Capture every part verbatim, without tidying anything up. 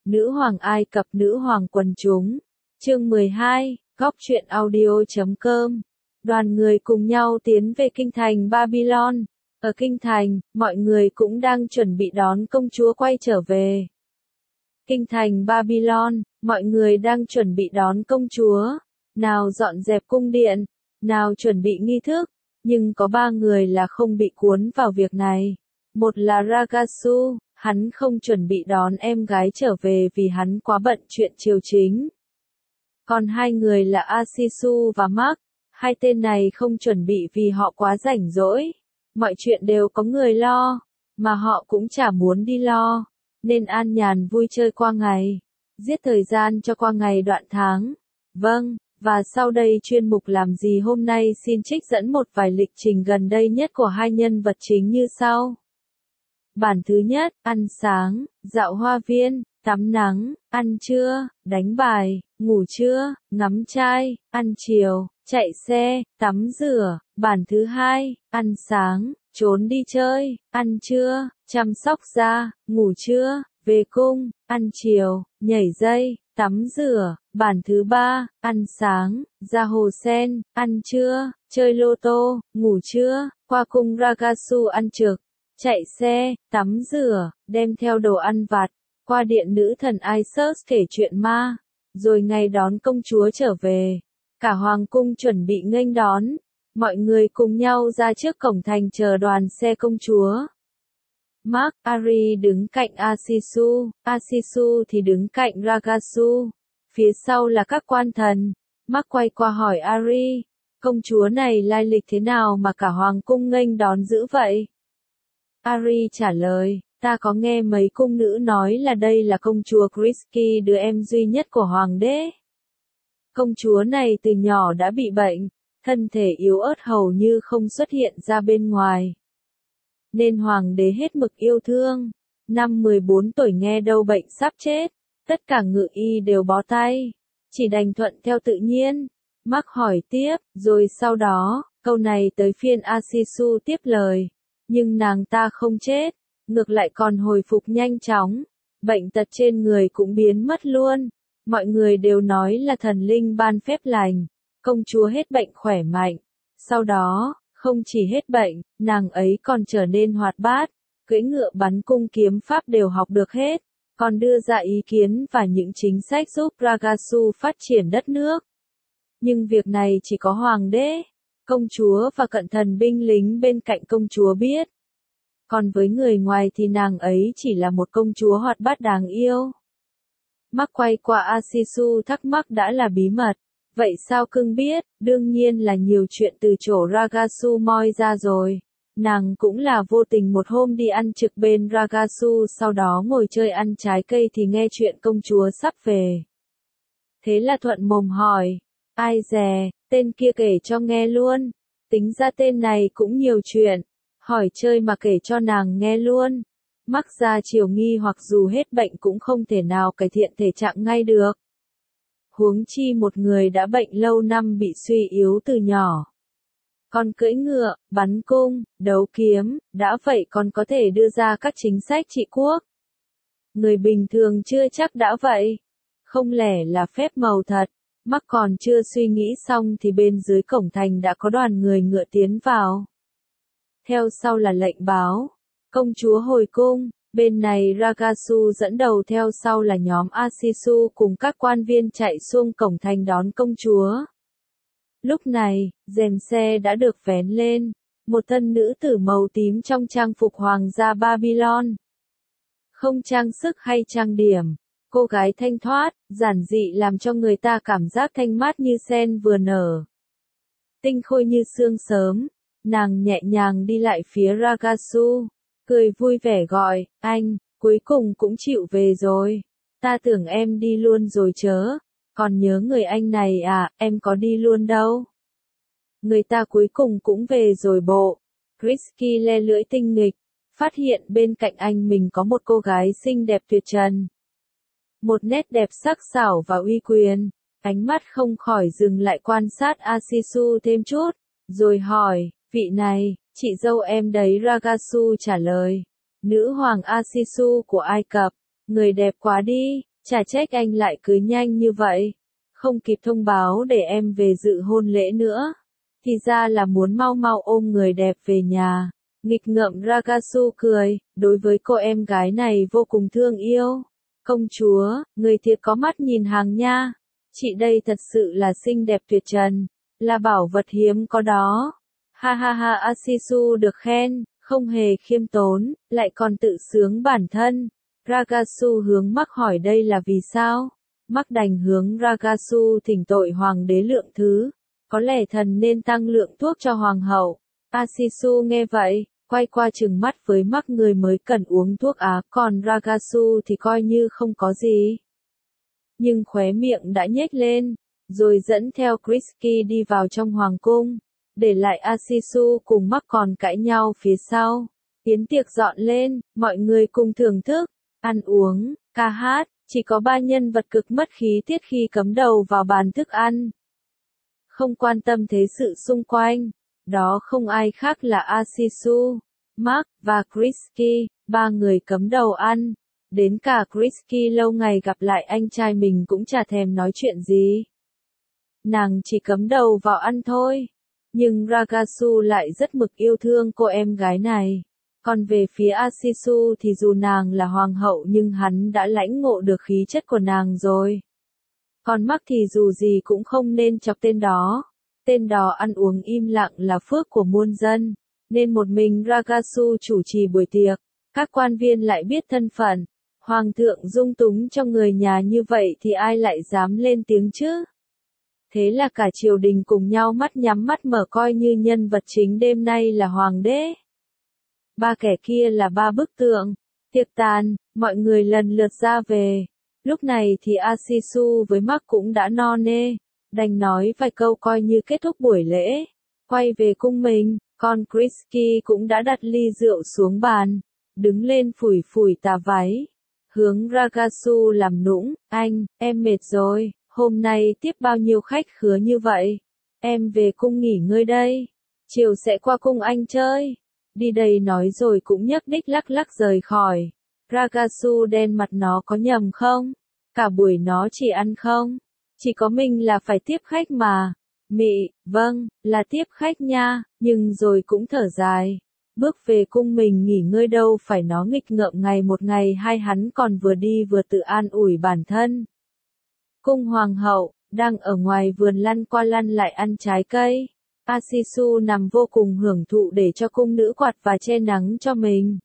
Nữ hoàng Ai Cập, nữ hoàng quần chúng. Chương mười hai, góc truyện audio chấm com. Đoàn người cùng nhau tiến về kinh thành Babylon. Ở kinh thành, mọi người cũng đang chuẩn bị đón công chúa quay trở về. Kinh thành Babylon, mọi người đang chuẩn bị đón công chúa. Nào dọn dẹp cung điện, nào chuẩn bị nghi thức. Nhưng có ba người là không bị cuốn vào việc này. Một là Ragasu, hắn không chuẩn bị đón em gái trở về vì hắn quá bận chuyện triều chính. Còn hai người là Asisu và Mark, hai tên này không chuẩn bị vì họ quá rảnh rỗi. Mọi chuyện đều có người lo, mà họ cũng chả muốn đi lo, nên an nhàn vui chơi qua ngày, giết thời gian cho qua ngày đoạn tháng. Vâng, và sau đây chuyên mục làm gì hôm nay xin trích dẫn một vài lịch trình gần đây nhất của hai nhân vật chính như sau. Bản thứ nhất, ăn sáng, dạo hoa viên, tắm nắng, ăn trưa, đánh bài, ngủ trưa, ngắm trai, ăn chiều, chạy xe, tắm rửa. Bản thứ hai, ăn sáng, trốn đi chơi, ăn trưa, chăm sóc da, ngủ trưa, về cung, ăn chiều, nhảy dây, tắm rửa. Bản thứ ba, ăn sáng, ra hồ sen, ăn trưa, chơi lô tô, ngủ trưa, qua cung Ragasu ăn trực, chạy xe, tắm rửa, đem theo đồ ăn vặt, qua điện nữ thần Isis kể chuyện ma, rồi ngày đón công chúa trở về. Cả hoàng cung chuẩn bị nghênh đón, mọi người cùng nhau ra trước cổng thành chờ đoàn xe công chúa. Mark, Ari đứng cạnh Asisu, Asisu thì đứng cạnh Ragasu, phía sau là các quan thần. Mark quay qua hỏi Ari, công chúa này lai lịch thế nào mà cả hoàng cung nghênh đón dữ vậy? Ari trả lời, ta có nghe mấy cung nữ nói là đây là công chúa Chrisky, đứa em duy nhất của hoàng đế. Công chúa này từ nhỏ đã bị bệnh, thân thể yếu ớt hầu như không xuất hiện ra bên ngoài. Nên hoàng đế hết mực yêu thương. Năm mười bốn tuổi nghe đâu bệnh sắp chết, tất cả ngự y đều bó tay, chỉ đành thuận theo tự nhiên. Mark hỏi tiếp, rồi sau đó, câu này tới phiên Asisu tiếp lời. Nhưng nàng ta không chết, ngược lại còn hồi phục nhanh chóng, bệnh tật trên người cũng biến mất luôn. Mọi người đều nói là thần linh ban phép lành, công chúa hết bệnh khỏe mạnh. Sau đó, không chỉ hết bệnh, nàng ấy còn trở nên hoạt bát, cưỡi ngựa bắn cung kiếm pháp đều học được hết, còn đưa ra ý kiến và những chính sách giúp Ragasu phát triển đất nước. Nhưng việc này chỉ có hoàng đế, công chúa và cận thần binh lính bên cạnh công chúa biết. Còn với người ngoài thì nàng ấy chỉ là một công chúa hoạt bát đáng yêu. Mark quay qua Asisu thắc mắc đã là bí mật. Vậy sao cưng biết? Đương nhiên là nhiều chuyện từ chỗ Ragasu moi ra rồi. Nàng cũng là vô tình một hôm đi ăn trực bên Ragasu, sau đó ngồi chơi ăn trái cây thì nghe chuyện công chúa sắp về. Thế là thuận mồm hỏi, ai dè, tên kia kể cho nghe luôn. Tính ra tên này cũng nhiều chuyện, hỏi chơi mà kể cho nàng nghe luôn. Mark ra chiều nghi hoặc dù hết bệnh cũng không thể nào cải thiện thể trạng ngay được. Huống chi một người đã bệnh lâu năm bị suy yếu từ nhỏ. Còn cưỡi ngựa, bắn cung, đấu kiếm, đã vậy còn có thể đưa ra các chính sách trị quốc. Người bình thường chưa chắc đã vậy. Không lẽ là phép màu thật? Mark còn chưa suy nghĩ xong thì bên dưới cổng thành đã có đoàn người ngựa tiến vào. Theo sau là lệnh báo, công chúa hồi cung. Bên này Ragasu dẫn đầu, theo sau là nhóm Asisu cùng các quan viên chạy xuống cổng thành đón công chúa. Lúc này, rèm xe đã được vén lên, một thân nữ tử màu tím trong trang phục hoàng gia Babylon. Không trang sức hay trang điểm, cô gái thanh thoát, giản dị làm cho người ta cảm giác thanh mát như sen vừa nở. Tinh khôi như sương sớm, nàng nhẹ nhàng đi lại phía Ragasu. Cười vui vẻ gọi, anh, cuối cùng cũng chịu về rồi. Ta tưởng em đi luôn rồi chớ. Còn nhớ người anh này à, em có đi luôn đâu. Người ta cuối cùng cũng về rồi bộ. Chrisky le lưỡi tinh nghịch, phát hiện bên cạnh anh mình có một cô gái xinh đẹp tuyệt trần. Một nét đẹp sắc sảo và uy quyền, ánh mắt không khỏi dừng lại quan sát Asisu thêm chút, rồi hỏi, vị này, chị dâu em đấy. Ragasu trả lời, nữ hoàng Asisu của Ai Cập, người đẹp quá đi, Chả trách anh lại cưới nhanh như vậy. Không kịp thông báo để em về dự hôn lễ nữa. Thì ra là muốn mau mau ôm người đẹp về nhà. Nghịch ngợm Ragasu cười, đối với cô em gái này vô cùng thương yêu. Công chúa, người thiệt có mắt nhìn hàng nha. Chị đây thật sự là xinh đẹp tuyệt trần. Là bảo vật hiếm có đó. Ha ha ha, Asisu được khen, không hề khiêm tốn, lại còn tự sướng bản thân. Ragasu hướng Mắc hỏi đây là vì sao? Mắc đành hướng Ragasu thỉnh tội hoàng đế lượng thứ. Có lẽ thần nên tăng lượng thuốc cho hoàng hậu. Asisu nghe vậy, quay qua trừng mắt với Mắc, người mới cần uống thuốc á, còn Ragasu thì coi như không có gì. Nhưng khóe miệng đã nhếch lên, rồi dẫn theo Chrisky đi vào trong hoàng cung, để lại Asisu cùng Mắc còn cãi nhau phía sau. Yến tiệc dọn lên, mọi người cùng thưởng thức, ăn uống, ca hát, chỉ có ba nhân vật cực mất khí tiết khi cắm đầu vào bàn thức ăn. Không quan tâm thế sự xung quanh, đó không ai khác là Asisu, Mark và Chrisky, ba người cắm đầu ăn. Đến cả Chrisky lâu ngày gặp lại anh trai mình cũng chả thèm nói chuyện gì. Nàng chỉ cắm đầu vào ăn thôi. Nhưng Ragasu lại rất mực yêu thương cô em gái này. Còn về phía Asisu thì dù nàng là hoàng hậu nhưng hắn đã lãnh ngộ được khí chất của nàng rồi. Còn Mark thì dù gì cũng không nên chọc tên đó. Tên đó ăn uống im lặng là phước của muôn dân. Nên một mình Ragasu chủ trì buổi tiệc. Các quan viên lại biết thân phận. Hoàng thượng dung túng cho người nhà như vậy thì ai lại dám lên tiếng chứ? Thế là cả triều đình cùng nhau mắt nhắm mắt mở coi như nhân vật chính đêm nay là hoàng đế. Ba kẻ kia là ba bức tượng. Tiệc tàn, mọi người lần lượt ra về. Lúc này thì Asisu với Mark cũng đã no nê. Đành nói vài câu coi như kết thúc buổi lễ. Quay về cung mình, con Chrisky cũng đã đặt ly rượu xuống bàn. Đứng lên phủi phủi tà váy. Hướng Ragasu làm nũng, anh, em mệt rồi, hôm nay tiếp bao nhiêu khách khứa như vậy. Em về cung nghỉ ngơi đây. Chiều sẽ qua cung anh chơi. Đi đây nói rồi cũng nhấc đích lắc lắc rời khỏi. Ragasu đen mặt, nó có nhầm không? Cả buổi nó chỉ ăn không? Chỉ có mình là phải tiếp khách mà. Mị, vâng, là tiếp khách nha, nhưng rồi cũng thở dài. Bước về cung mình nghỉ ngơi đâu phải nó nghịch ngợm ngày một ngày hai, hắn còn vừa đi vừa tự an ủi bản thân. Cung hoàng hậu, đang ở ngoài vườn lăn qua lăn lại ăn trái cây. Asisu nằm vô cùng hưởng thụ để cho cung nữ quạt và che nắng cho mình.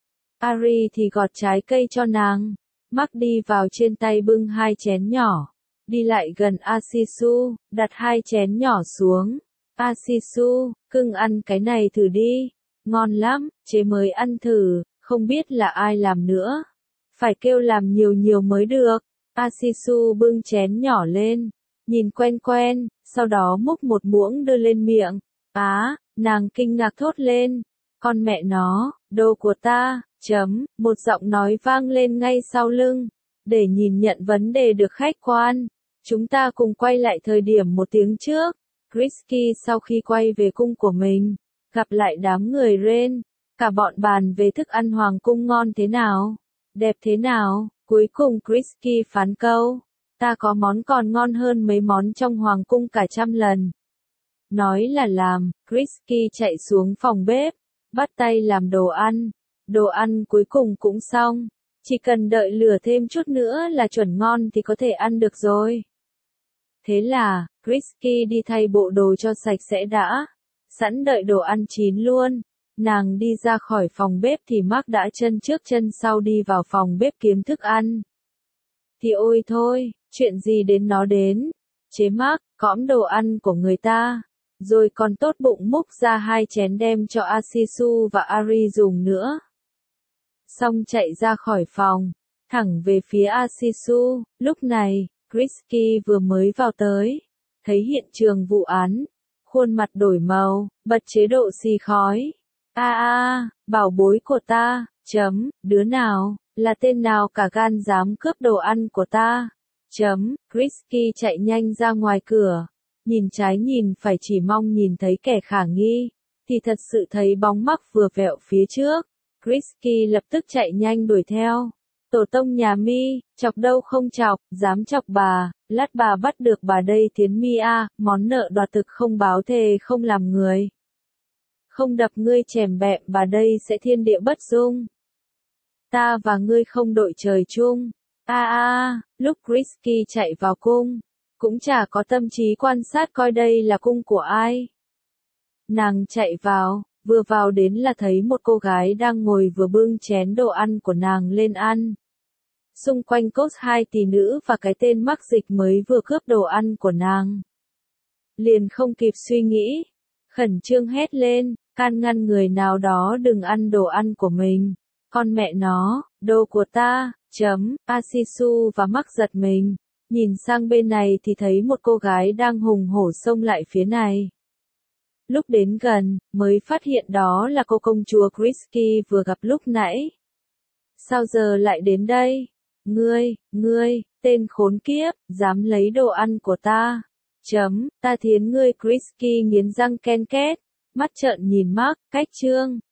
Ari thì gọt trái cây cho nàng. Mark đi vào trên tay bưng hai chén nhỏ. Đi lại gần Asisu, đặt hai chén nhỏ xuống. Asisu, cưng ăn cái này thử đi. Ngon lắm, chế mới ăn thử, không biết là ai làm nữa. Phải kêu làm nhiều nhiều mới được. Asisu bưng chén nhỏ lên, nhìn quen quen, sau đó múc một muỗng đưa lên miệng. Á, nàng kinh ngạc thốt lên. Con mẹ nó, đồ của ta, chấm, một giọng nói vang lên ngay sau lưng. Để nhìn nhận vấn đề được khách quan. Chúng ta cùng quay lại thời điểm một tiếng trước. Chrisky sau khi quay về cung của mình, gặp lại đám người Ren, cả bọn bàn về thức ăn hoàng cung ngon thế nào, đẹp thế nào, cuối cùng Chrisky phán câu, ta có món còn ngon hơn mấy món trong hoàng cung cả trăm lần. Nói là làm, Chrisky chạy xuống phòng bếp, bắt tay làm đồ ăn, đồ ăn cuối cùng cũng xong, chỉ cần đợi lửa thêm chút nữa là chuẩn ngon thì có thể ăn được rồi. Thế là, Chrisky đi thay bộ đồ cho sạch sẽ đã. Sẵn đợi đồ ăn chín luôn. Nàng đi ra khỏi phòng bếp thì Mark đã chân trước chân sau đi vào phòng bếp kiếm thức ăn. Thì ôi thôi, chuyện gì đến nó đến. Chế Mark, cõm đồ ăn của người ta. Rồi còn tốt bụng múc ra hai chén đem cho Asisu và Ari dùng nữa. Xong chạy ra khỏi phòng, thẳng về phía Asisu. Lúc này, Chrisky vừa mới vào tới. Thấy hiện trường vụ án. Khuôn mặt đổi màu, bật chế độ xì khói. A a, bảo bối của ta, chấm, đứa nào, là tên nào cả gan dám cướp đồ ăn của ta. Chấm, Chrisky chạy nhanh ra ngoài cửa, nhìn trái nhìn phải chỉ mong nhìn thấy kẻ khả nghi, thì thật sự thấy bóng Mark vừa vẹo phía trước. Chrisky lập tức chạy nhanh đuổi theo, Tổ tông nhà mi, chọc đâu không chọc, dám chọc bà, lát bà bắt được bà đây tiến mi a, món nợ đoạt thực không báo thề không làm người. Không đập ngươi chèm bẹm bà đây sẽ thiên địa bất dung. Ta và ngươi không đội trời chung. A a, lúc Risky chạy vào cung, cũng chả có tâm trí quan sát coi đây là cung của ai. Nàng chạy vào, vừa vào đến là thấy một cô gái đang ngồi vừa bưng chén đồ ăn của nàng lên ăn. Xung quanh cốt hai tỷ nữ và cái tên mắc dịch mới vừa cướp đồ ăn của nàng. Liền không kịp suy nghĩ, khẩn trương hét lên, can ngăn người nào đó đừng ăn đồ ăn của mình. Con mẹ nó, đồ của ta, chấm, Asisu và mắc giật mình. Nhìn sang bên này thì thấy một cô gái đang hùng hổ xông lại phía này. Lúc đến gần, mới phát hiện đó là cô công chúa Risky vừa gặp lúc nãy. Sao giờ lại đến đây? Ngươi, ngươi, tên khốn kiếp, dám lấy đồ ăn của ta. Chấm, ta thiến ngươi Risky nghiến răng ken két, mắt trợn nhìn Mark, cách trương.